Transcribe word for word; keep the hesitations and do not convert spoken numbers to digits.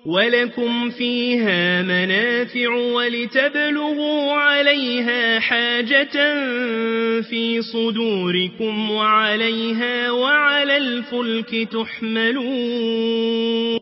ولكم فيها منافع ولتبلغوا عليها حاجة في صدوركم وعليها وعلى الفلك تحملون